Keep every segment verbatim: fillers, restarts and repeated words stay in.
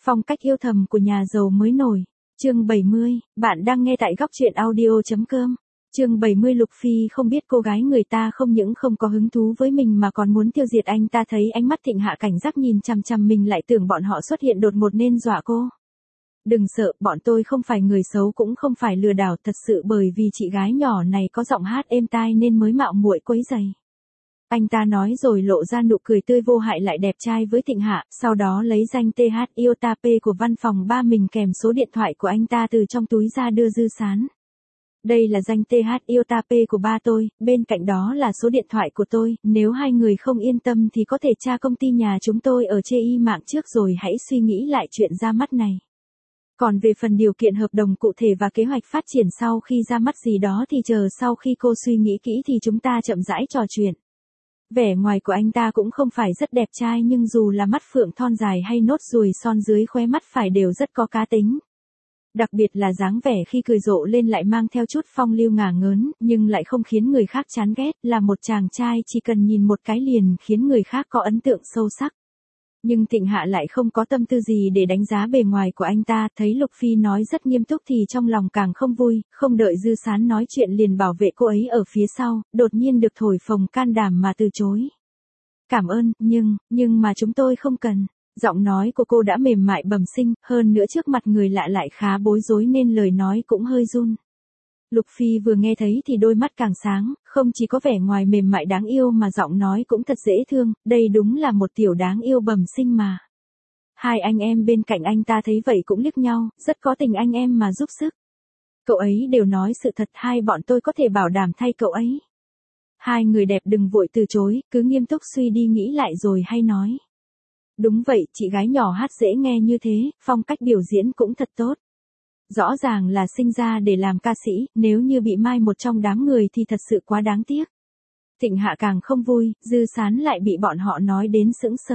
Phong cách yêu thầm của nhà giàu mới nổi. Chương bảy mươi, bạn đang nghe tại góc truyện audio.com. Chương bảy mươi Lục Phi không biết cô gái người ta không những không có hứng thú với mình mà còn muốn tiêu diệt anh ta, thấy ánh mắt Thịnh Hạ cảnh giác nhìn chằm chằm mình lại tưởng bọn họ xuất hiện đột ngột nên dọa cô. Đừng sợ, bọn tôi không phải người xấu cũng không phải lừa đảo, thật sự bởi vì chị gái nhỏ này có giọng hát êm tai nên mới mạo muội quấy rầy. Anh ta nói rồi lộ ra nụ cười tươi vô hại lại đẹp trai với Thịnh Hạ, sau đó lấy danh tê hát Iota P của văn phòng ba mình kèm số điện thoại của anh ta từ trong túi ra đưa Dư Sán. Đây là danh tê hát Iota P của ba tôi, bên cạnh đó là số điện thoại của tôi, nếu hai người không yên tâm thì có thể tra công ty nhà chúng tôi ở chê y mạng trước rồi hãy suy nghĩ lại chuyện ra mắt này. Còn về phần điều kiện hợp đồng cụ thể và kế hoạch phát triển sau khi ra mắt gì đó thì chờ sau khi cô suy nghĩ kỹ thì chúng ta chậm rãi trò chuyện. Vẻ ngoài của anh ta cũng không phải rất đẹp trai nhưng dù là mắt phượng thon dài hay nốt ruồi son dưới khóe mắt phải đều rất có cá tính. Đặc biệt là dáng vẻ khi cười rộ lên lại mang theo chút phong lưu ngả ngớn, nhưng lại không khiến người khác chán ghét, là một chàng trai chỉ cần nhìn một cái liền khiến người khác có ấn tượng sâu sắc. Nhưng Thịnh Hạ lại không có tâm tư gì để đánh giá bề ngoài của anh ta, thấy Lục Phi nói rất nghiêm túc thì trong lòng càng không vui, không đợi Dư Sán nói chuyện liền bảo vệ cô ấy ở phía sau, đột nhiên được thổi phồng can đảm mà từ chối. Cảm ơn, nhưng, nhưng mà chúng tôi không cần. Giọng nói của cô đã mềm mại bẩm sinh, hơn nữa trước mặt người lạ lại khá bối rối nên lời nói cũng hơi run. Lục Phi vừa nghe thấy thì đôi mắt càng sáng, không chỉ có vẻ ngoài mềm mại đáng yêu mà giọng nói cũng thật dễ thương, đây đúng là một tiểu đáng yêu bẩm sinh mà. Hai anh em bên cạnh anh ta thấy vậy cũng liếc nhau, rất có tình anh em mà giúp sức. Cậu ấy đều nói sự thật, hai bọn tôi có thể bảo đảm thay cậu ấy. Hai người đẹp đừng vội từ chối, cứ nghiêm túc suy đi nghĩ lại rồi hay nói. Đúng vậy, chị gái nhỏ hát dễ nghe như thế, phong cách biểu diễn cũng thật tốt. Rõ ràng là sinh ra để làm ca sĩ, nếu như bị mai một trong đám người thì thật sự quá đáng tiếc. Thịnh Hạ càng không vui, Dư Sán lại bị bọn họ nói đến sững sờ.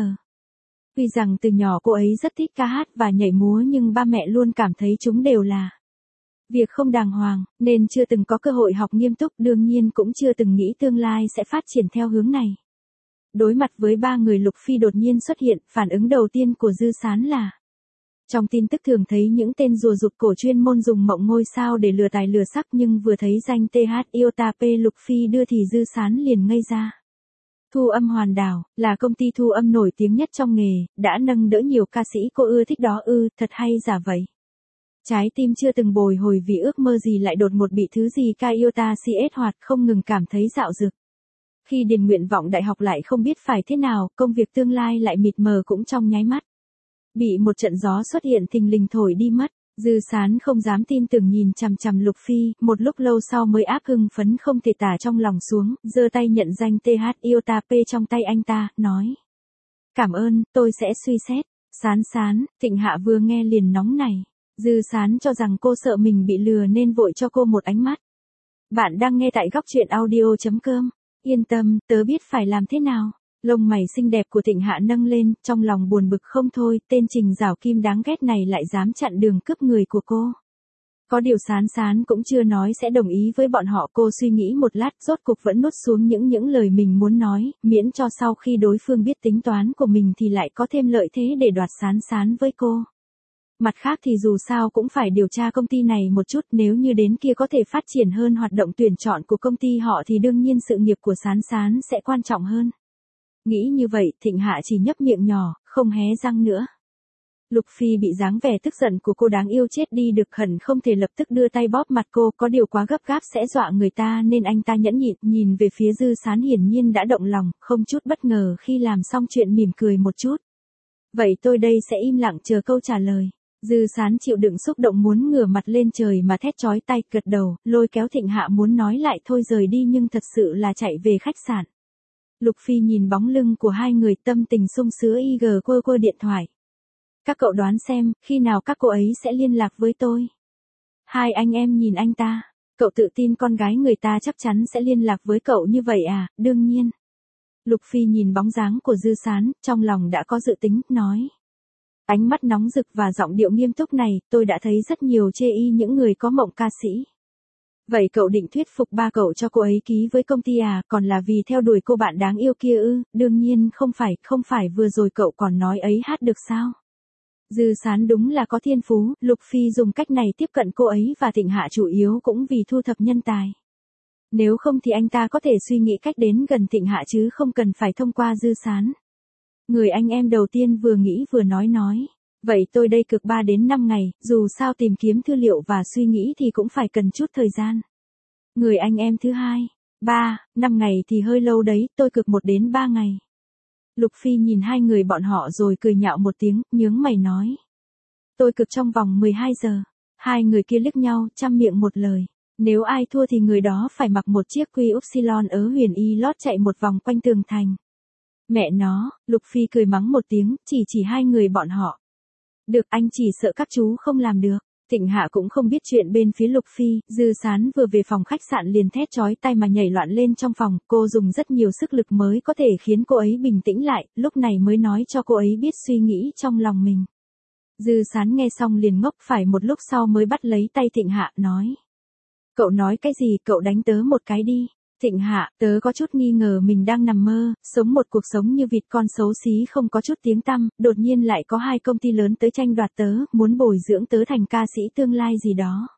Tuy rằng từ nhỏ cô ấy rất thích ca hát và nhảy múa nhưng ba mẹ luôn cảm thấy chúng đều là việc không đàng hoàng, nên chưa từng có cơ hội học nghiêm túc, đương nhiên cũng chưa từng nghĩ tương lai sẽ phát triển theo hướng này. Đối mặt với ba người Lục Phi đột nhiên xuất hiện, phản ứng đầu tiên của Dư Sán là trong tin tức thường thấy những tên rùa rụt cổ chuyên môn dùng mộng ngôi sao để lừa tài lừa sắc nhưng vừa thấy danh tê hát Iota P Lục Phi đưa thì Dư Sán liền ngây ra. Thu âm Hoàn Đảo, là công ty thu âm nổi tiếng nhất trong nghề, đã nâng đỡ nhiều ca sĩ cô ưa thích đó ư, thật hay giả vậy. Trái tim chưa từng bồi hồi vì ước mơ gì lại đột ngột bị thứ gì ca Iota xê ét hoạt không ngừng cảm thấy dạo dực. Khi điền nguyện vọng đại học lại không biết phải thế nào, công việc tương lai lại mịt mờ cũng trong nháy mắt. Bị một trận gió xuất hiện thình lình thổi đi mất, Dư Sán không dám tin tưởng nhìn chằm chằm Lục Phi, một lúc lâu sau mới áp hưng phấn không thể tả trong lòng xuống, giơ tay nhận danh tê hát Iota P trong tay anh ta, nói. Cảm ơn, tôi sẽ suy xét. Sán Sán, Thịnh Hạ vừa nghe liền nóng này. Dư Sán cho rằng cô sợ mình bị lừa nên vội cho cô một ánh mắt. Bạn đang nghe tại góc truyện audio.com. Yên tâm, tớ biết phải làm thế nào. Lông mày xinh đẹp của Thịnh Hạ nâng lên, trong lòng buồn bực không thôi, tên Trình Giảo Kim đáng ghét này lại dám chặn đường cướp người của cô. Có điều Sán Sán cũng chưa nói sẽ đồng ý với bọn họ, cô suy nghĩ một lát, rốt cục vẫn nuốt xuống những những lời mình muốn nói, miễn cho sau khi đối phương biết tính toán của mình thì lại có thêm lợi thế để đoạt Sán Sán với cô. Mặt khác thì dù sao cũng phải điều tra công ty này một chút, nếu như đến kia có thể phát triển hơn hoạt động tuyển chọn của công ty họ thì đương nhiên sự nghiệp của Sán Sán sẽ quan trọng hơn. Nghĩ như vậy, Thịnh Hạ chỉ nhấp miệng nhỏ, không hé răng nữa. Lục Phi bị dáng vẻ tức giận của cô đáng yêu chết đi được, hận không thể lập tức đưa tay bóp mặt cô, có điều quá gấp gáp sẽ dọa người ta nên anh ta nhẫn nhịn, nhìn về phía Dư Sán hiển nhiên đã động lòng, không chút bất ngờ khi làm xong chuyện mỉm cười một chút. Vậy tôi đây sẽ im lặng chờ câu trả lời. Dư Sán chịu đựng xúc động muốn ngửa mặt lên trời mà thét chói tai, gật đầu, lôi kéo Thịnh Hạ muốn nói lại thôi rời đi nhưng thật sự là chạy về khách sạn. Lục Phi nhìn bóng lưng của hai người tâm tình sung sướng y gờ quơ quơ điện thoại. Các cậu đoán xem, khi nào các cô ấy sẽ liên lạc với tôi? Hai anh em nhìn anh ta. Cậu tự tin con gái người ta chắc chắn sẽ liên lạc với cậu như vậy à? Đương nhiên. Lục Phi nhìn bóng dáng của Dư Sán, trong lòng đã có dự tính, nói. Ánh mắt nóng rực và giọng điệu nghiêm túc này, tôi đã thấy rất nhiều chê y những người có mộng ca sĩ. Vậy cậu định thuyết phục ba cậu cho cô ấy ký với công ty à, còn là vì theo đuổi cô bạn đáng yêu kia ư? Đương nhiên không phải, không phải vừa rồi cậu còn nói ấy hát được sao? Dư Sán đúng là có thiên phú, Lục Phi dùng cách này tiếp cận cô ấy và Thịnh Hạ chủ yếu cũng vì thu thập nhân tài. Nếu không thì anh ta có thể suy nghĩ cách đến gần Thịnh Hạ chứ không cần phải thông qua Dư Sán. Người anh em đầu tiên vừa nghĩ vừa nói nói. Vậy tôi đây cực ba đến năm ngày, dù sao tìm kiếm tư liệu và suy nghĩ thì cũng phải cần chút thời gian. Người anh em thứ hai. ba, năm ngày thì hơi lâu đấy, tôi cực một đến ba ngày. Lục Phi nhìn hai người bọn họ rồi cười nhạo một tiếng, nhướng mày nói. Tôi cực trong vòng mười hai giờ. Hai người kia liếc nhau, chăm miệng một lời. Nếu ai thua thì người đó phải mặc một chiếc quy upsilon ớ huyền y lót chạy một vòng quanh tường thành. Mẹ nó, Lục Phi cười mắng một tiếng, chỉ chỉ hai người bọn họ. Được, anh chỉ sợ các chú không làm được. Thịnh Hạ cũng không biết chuyện bên phía Lục Phi, Dư Sán vừa về phòng khách sạn liền thét chói tai mà nhảy loạn lên trong phòng, cô dùng rất nhiều sức lực mới có thể khiến cô ấy bình tĩnh lại, lúc này mới nói cho cô ấy biết suy nghĩ trong lòng mình. Dư Sán nghe xong liền ngốc, phải một lúc sau mới bắt lấy tay Thịnh Hạ, nói. Cậu nói cái gì, cậu đánh tớ một cái đi. Thịnh Hạ, tớ có chút nghi ngờ mình đang nằm mơ, sống một cuộc sống như vịt con xấu xí không có chút tiếng tăm, đột nhiên lại có hai công ty lớn tới tranh đoạt tớ, muốn bồi dưỡng tớ thành ca sĩ tương lai gì đó.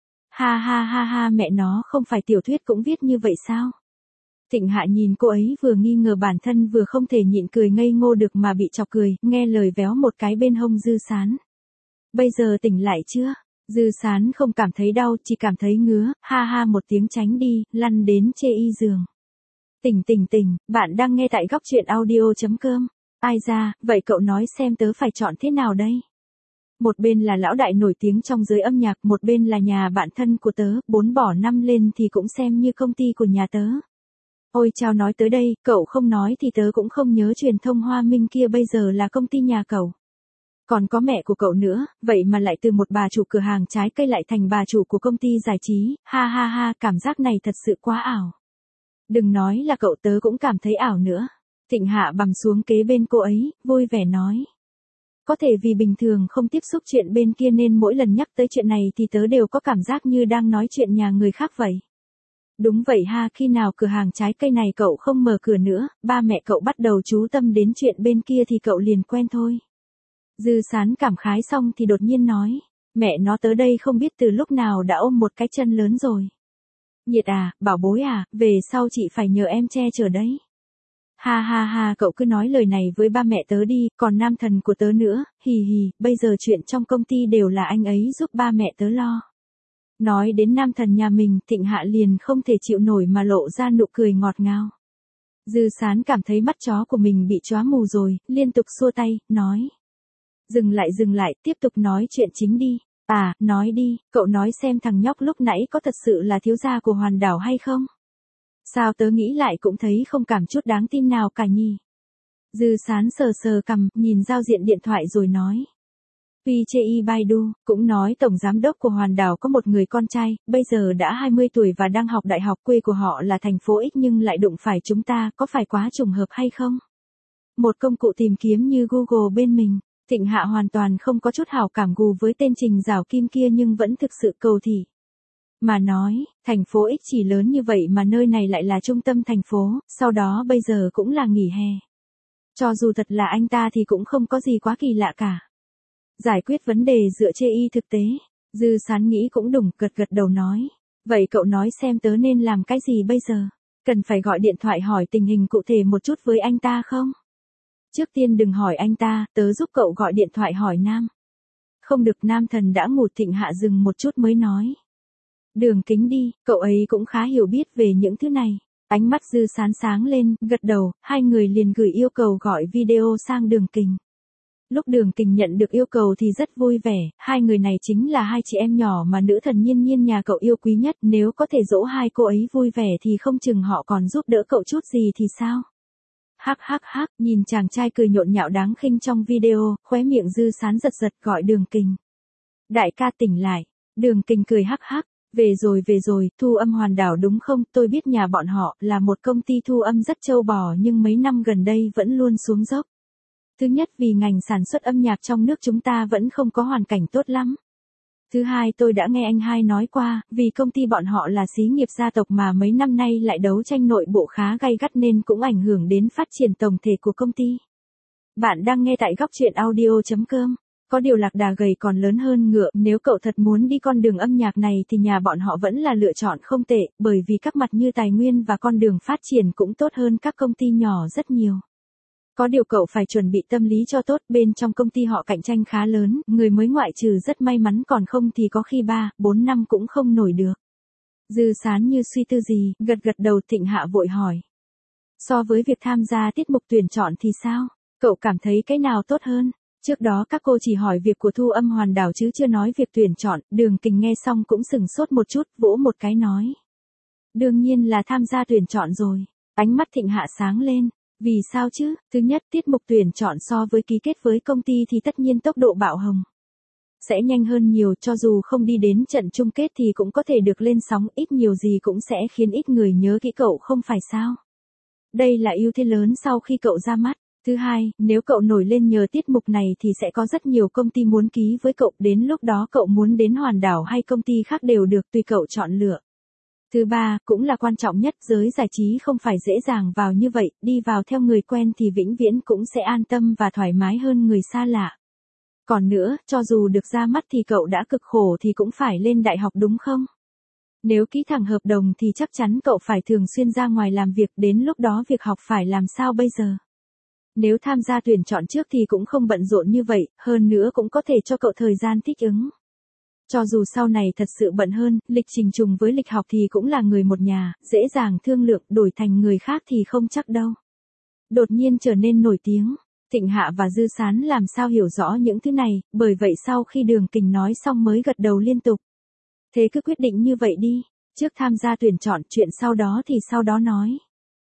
Ha ha ha ha, mẹ nó, không phải tiểu thuyết cũng viết như vậy sao? Thịnh Hạ nhìn cô ấy vừa nghi ngờ bản thân vừa không thể nhịn cười ngây ngô được mà bị chọc cười, nghe lời véo một cái bên hông Dư Sán. Bây giờ tỉnh lại chưa? Dư Sán không cảm thấy đau, chỉ cảm thấy ngứa, ha ha một tiếng tránh đi, lăn đến chê y giường. Tỉnh tỉnh tỉnh, bạn đang nghe tại góc truyện audio.com. Ai ra, vậy cậu nói xem tớ phải chọn thế nào đây? Một bên là lão đại nổi tiếng trong giới âm nhạc, một bên là nhà bạn thân của tớ, bốn bỏ năm lên thì cũng xem như công ty của nhà tớ. Ôi chao, nói tới đây, cậu không nói thì tớ cũng không nhớ truyền thông Hoa Minh kia bây giờ là công ty nhà cậu. Còn có mẹ của cậu nữa, vậy mà lại từ một bà chủ cửa hàng trái cây lại thành bà chủ của công ty giải trí, ha ha ha, cảm giác này thật sự quá ảo. Đừng nói là cậu, tớ cũng cảm thấy ảo nữa. Thịnh Hạ bằm xuống kế bên cô ấy, vui vẻ nói. Có thể vì bình thường không tiếp xúc chuyện bên kia nên mỗi lần nhắc tới chuyện này thì tớ đều có cảm giác như đang nói chuyện nhà người khác vậy. Đúng vậy ha, khi nào cửa hàng trái cây này cậu không mở cửa nữa, ba mẹ cậu bắt đầu chú tâm đến chuyện bên kia thì cậu liền quen thôi. Dư Sán cảm khái xong thì đột nhiên nói, mẹ nó, tớ đây không biết từ lúc nào đã ôm một cái chân lớn rồi. Nhiệt à, bảo bối à, về sau chị phải nhờ em che chở đấy. Ha ha ha, cậu cứ nói lời này với ba mẹ tớ đi, còn nam thần của tớ nữa, hì hì, bây giờ chuyện trong công ty đều là anh ấy giúp ba mẹ tớ lo. Nói đến nam thần nhà mình, Thịnh Hạ liền không thể chịu nổi mà lộ ra nụ cười ngọt ngào. Dư Sán cảm thấy mắt chó của mình bị chóa mù rồi, liên tục xua tay, nói. Dừng lại dừng lại, tiếp tục nói chuyện chính đi. À, nói đi, cậu nói xem thằng nhóc lúc nãy có thật sự là thiếu gia của Hoàn Đảo hay không? Sao tớ nghĩ lại cũng thấy không cảm chút đáng tin nào cả nhỉ? Dư Sán sờ sờ cằm, nhìn giao diện điện thoại rồi nói. pê chê i Baidu, cũng nói tổng giám đốc của Hoàn Đảo có một người con trai, bây giờ đã hai mươi tuổi và đang học đại học, quê của họ là thành phố X nhưng lại đụng phải chúng ta, có phải quá trùng hợp hay không? Một công cụ tìm kiếm như Google bên mình. Thịnh Hạ hoàn toàn không có chút hảo cảm gù với tên Trình Giảo Kim kia nhưng vẫn thực sự cầu thị. Mà nói, thành phố X chỉ lớn như vậy mà nơi này lại là trung tâm thành phố, sau đó bây giờ cũng là nghỉ hè. Cho dù thật là anh ta thì cũng không có gì quá kỳ lạ cả. Giải quyết vấn đề dựa trên y thực tế. Dư Sán nghĩ cũng đúng, gật gật đầu nói. Vậy cậu nói xem tớ nên làm cái gì bây giờ? Cần phải gọi điện thoại hỏi tình hình cụ thể một chút với anh ta không? Trước tiên đừng hỏi anh ta, tớ giúp cậu gọi điện thoại hỏi Nam. Không được, nam thần đã ngủ. Thịnh Hạ dừng một chút mới nói. Đường Kính đi, cậu ấy cũng khá hiểu biết về những thứ này. Ánh mắt Dư Sán sáng lên, gật đầu, hai người liền gửi yêu cầu gọi video sang Đường Kình. Lúc Đường Kình nhận được yêu cầu thì rất vui vẻ, hai người này chính là hai chị em nhỏ mà nữ thần Nhiên Nhiên nhà cậu yêu quý nhất, nếu có thể dỗ hai cô ấy vui vẻ thì không chừng họ còn giúp đỡ cậu chút gì thì sao? Hắc hắc hắc, nhìn chàng trai cười nhộn nhạo đáng khinh trong video, khóe miệng Dư Sán giật giật gọi Đường Kình. Đại ca tỉnh lại. Đường Kình cười hắc hắc. Về rồi về rồi, thu âm Hoàn Đảo đúng không? Tôi biết nhà bọn họ là một công ty thu âm rất trâu bò nhưng mấy năm gần đây vẫn luôn xuống dốc. Thứ nhất vì ngành sản xuất âm nhạc trong nước chúng ta vẫn không có hoàn cảnh tốt lắm. Thứ hai tôi đã nghe anh hai nói qua, vì công ty bọn họ là xí nghiệp gia tộc mà mấy năm nay lại đấu tranh nội bộ khá gay gắt nên cũng ảnh hưởng đến phát triển tổng thể của công ty. Bạn đang nghe tại góc truyện audio chấm com. Có điều lạc đà gầy còn lớn hơn ngựa, nếu cậu thật muốn đi con đường âm nhạc này thì nhà bọn họ vẫn là lựa chọn không tệ, bởi vì các mặt như tài nguyên và con đường phát triển cũng tốt hơn các công ty nhỏ rất nhiều. Có điều cậu phải chuẩn bị tâm lý cho tốt, bên trong công ty họ cạnh tranh khá lớn, người mới ngoại trừ rất may mắn còn không thì có khi ba, bốn năm cũng không nổi được. Dư Sán như suy tư gì, gật gật đầu. Thịnh Hạ vội hỏi. So với việc tham gia tiết mục tuyển chọn thì sao? Cậu cảm thấy cái nào tốt hơn? Trước đó các cô chỉ hỏi việc của Thu Âm Hoàn Đảo chứ chưa nói việc tuyển chọn, Đường Kình nghe xong cũng sừng sốt một chút, vỗ một cái nói. Đương nhiên là tham gia tuyển chọn rồi. Ánh mắt Thịnh Hạ sáng lên. Vì sao chứ? Thứ nhất, tiết mục tuyển chọn so với ký kết với công ty thì tất nhiên tốc độ bạo hồng sẽ nhanh hơn nhiều, cho dù không đi đến trận chung kết thì cũng có thể được lên sóng, ít nhiều gì cũng sẽ khiến ít người nhớ kỹ cậu không phải sao? Đây là ưu thế lớn sau khi cậu ra mắt. Thứ hai, nếu cậu nổi lên nhờ tiết mục này thì sẽ có rất nhiều công ty muốn ký với cậu, đến lúc đó cậu muốn đến Hoàn Đảo hay công ty khác đều được, tùy cậu chọn lựa. Thứ ba, cũng là quan trọng nhất, giới giải trí không phải dễ dàng vào như vậy, đi vào theo người quen thì vĩnh viễn cũng sẽ an tâm và thoải mái hơn người xa lạ. Còn nữa, cho dù được ra mắt thì cậu đã cực khổ thì cũng phải lên đại học đúng không? Nếu ký thẳng hợp đồng thì chắc chắn cậu phải thường xuyên ra ngoài làm việc, đến lúc đó việc học phải làm sao bây giờ? Nếu tham gia tuyển chọn trước thì cũng không bận rộn như vậy, hơn nữa cũng có thể cho cậu thời gian thích ứng. Cho dù sau này thật sự bận hơn, lịch trình trùng với lịch học thì cũng là người một nhà, dễ dàng thương lượng, đổi thành người khác thì không chắc đâu. Đột nhiên trở nên nổi tiếng, Thịnh Hạ và Dư Sán làm sao hiểu rõ những thứ này, bởi vậy sau khi Đường Kình nói xong mới gật đầu liên tục. Thế cứ quyết định như vậy đi, trước tham gia tuyển chọn, chuyện sau đó thì sau đó nói.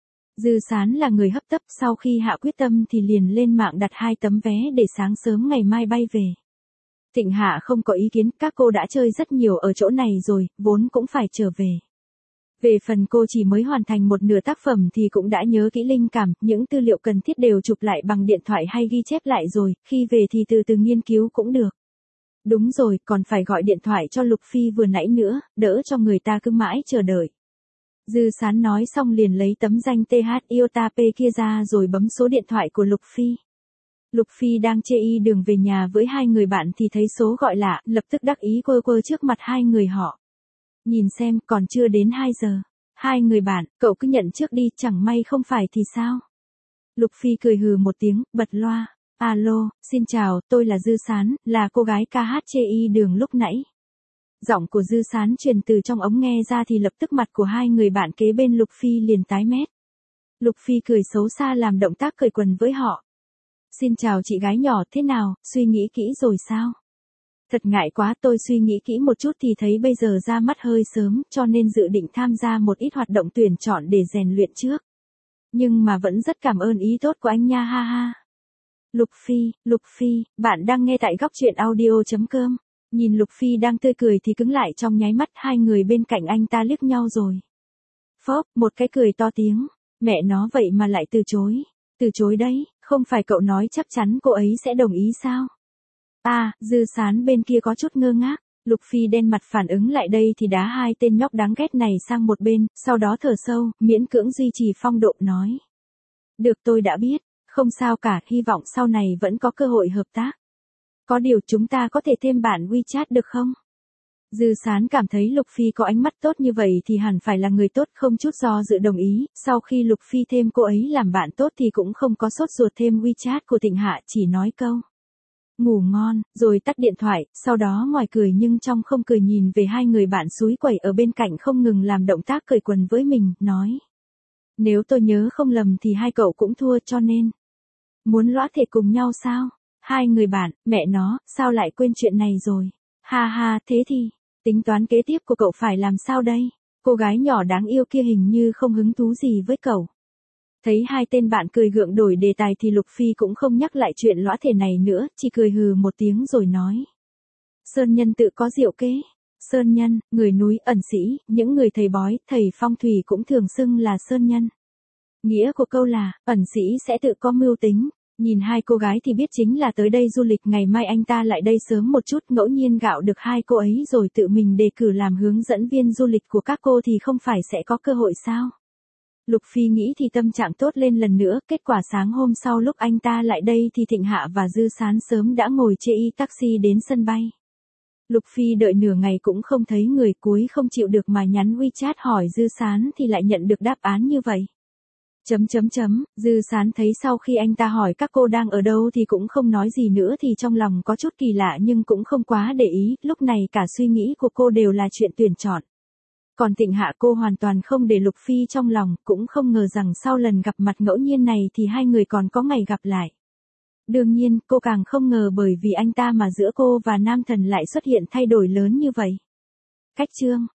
Dư Sán là người hấp tấp, sau khi hạ quyết tâm thì liền lên mạng đặt hai tấm vé để sáng sớm ngày mai bay về. Thịnh Hạ không có ý kiến, các cô đã chơi rất nhiều ở chỗ này rồi, vốn cũng phải trở về. Về phần cô chỉ mới hoàn thành một nửa tác phẩm thì cũng đã nhớ kỹ linh cảm, những tư liệu cần thiết đều chụp lại bằng điện thoại hay ghi chép lại rồi, khi về thì từ từ nghiên cứu cũng được. Đúng rồi, còn phải gọi điện thoại cho Lục Phi vừa nãy nữa, đỡ cho người ta cứ mãi chờ đợi. Dư Sán nói xong liền lấy tấm danh tê hát Iota P kia ra rồi bấm số điện thoại của Lục Phi. Lục Phi đang chê y đường về nhà với hai người bạn thì thấy số gọi lạ, lập tức đắc ý quơ quơ trước mặt hai người họ. Nhìn xem, còn chưa đến hai giờ. Hai người bạn, cậu cứ nhận trước đi, chẳng may không phải thì sao? Lục Phi cười hừ một tiếng, bật loa. Alo, xin chào, tôi là Dư Sán, là cô gái ca hát chê y đường lúc nãy. Giọng của Dư Sán truyền từ trong ống nghe ra thì lập tức mặt của hai người bạn kế bên Lục Phi liền tái mét. Lục Phi cười xấu xa làm động tác cởi quần với họ. Xin chào chị gái nhỏ, thế nào, suy nghĩ kỹ rồi sao? Thật ngại quá, tôi suy nghĩ kỹ một chút thì thấy bây giờ ra mắt hơi sớm, cho nên dự định tham gia một ít hoạt động tuyển chọn để rèn luyện trước. Nhưng mà vẫn rất cảm ơn ý tốt của anh nha, ha ha. Lục Phi, Lục Phi, bạn đang nghe tại góc truyện audio chấm com. Nhìn Lục Phi đang tươi cười thì cứng lại trong nháy mắt, hai người bên cạnh anh ta liếc nhau rồi. Phốc, một cái cười to tiếng, mẹ nó vậy mà lại từ chối. Từ chối đấy, không phải cậu nói chắc chắn cô ấy sẽ đồng ý sao? À, Dư Sán bên kia có chút ngơ ngác, Lục Phi đen mặt phản ứng lại đây thì đá hai tên nhóc đáng ghét này sang một bên, sau đó thở sâu, miễn cưỡng duy trì phong độ nói. Được, tôi đã biết, không sao cả, hy vọng sau này vẫn có cơ hội hợp tác. Có điều chúng ta có thể thêm bản WeChat được không? Dư Sán cảm thấy Lục Phi có ánh mắt tốt như vậy thì hẳn phải là người tốt, không chút do dự đồng ý, sau khi Lục Phi thêm cô ấy làm bạn tốt thì cũng không có sốt ruột thêm WeChat của Thịnh Hạ, chỉ nói câu. Ngủ ngon, rồi tắt điện thoại, sau đó ngoài cười nhưng trong không cười nhìn về hai người bạn xúi quẩy ở bên cạnh không ngừng làm động tác cởi quần với mình, nói. Nếu tôi nhớ không lầm thì hai cậu cũng thua cho nên. Muốn lõa thể cùng nhau sao? Hai người bạn, mẹ nó, sao lại quên chuyện này rồi? Ha ha, thế thì, tính toán kế tiếp của cậu phải làm sao đây? Cô gái nhỏ đáng yêu kia hình như không hứng thú gì với cậu. Thấy hai tên bạn cười gượng đổi đề tài thì Lục Phi cũng không nhắc lại chuyện lõa thể này nữa, chỉ cười hừ một tiếng rồi nói. Sơn nhân tự có diệu kế. Sơn nhân, người núi, ẩn sĩ, những người thầy bói, thầy phong thủy cũng thường xưng là sơn nhân. Nghĩa của câu là, ẩn sĩ sẽ tự có mưu tính. Nhìn hai cô gái thì biết chính là tới đây du lịch, ngày mai anh ta lại đây sớm một chút, ngẫu nhiên gạo được hai cô ấy rồi tự mình đề cử làm hướng dẫn viên du lịch của các cô thì không phải sẽ có cơ hội sao? Lục Phi nghĩ thì tâm trạng tốt lên lần nữa, kết quả sáng hôm sau lúc anh ta lại đây thì Thịnh Hạ và Dư Sán sớm đã ngồi chê y taxi đến sân bay. Lục Phi đợi nửa ngày cũng không thấy người, cuối không chịu được mà nhắn WeChat hỏi Dư Sán thì lại nhận được đáp án như vậy. Chấm chấm chấm, Dư Sán thấy sau khi anh ta hỏi các cô đang ở đâu thì cũng không nói gì nữa thì trong lòng có chút kỳ lạ nhưng cũng không quá để ý, lúc này cả suy nghĩ của cô đều là chuyện tuyển chọn. Còn Thịnh Hạ cô hoàn toàn không để Lục Phi trong lòng, cũng không ngờ rằng sau lần gặp mặt ngẫu nhiên này thì hai người còn có ngày gặp lại. Đương nhiên, cô càng không ngờ bởi vì anh ta mà giữa cô và nam thần lại xuất hiện thay đổi lớn như vậy. Cách chương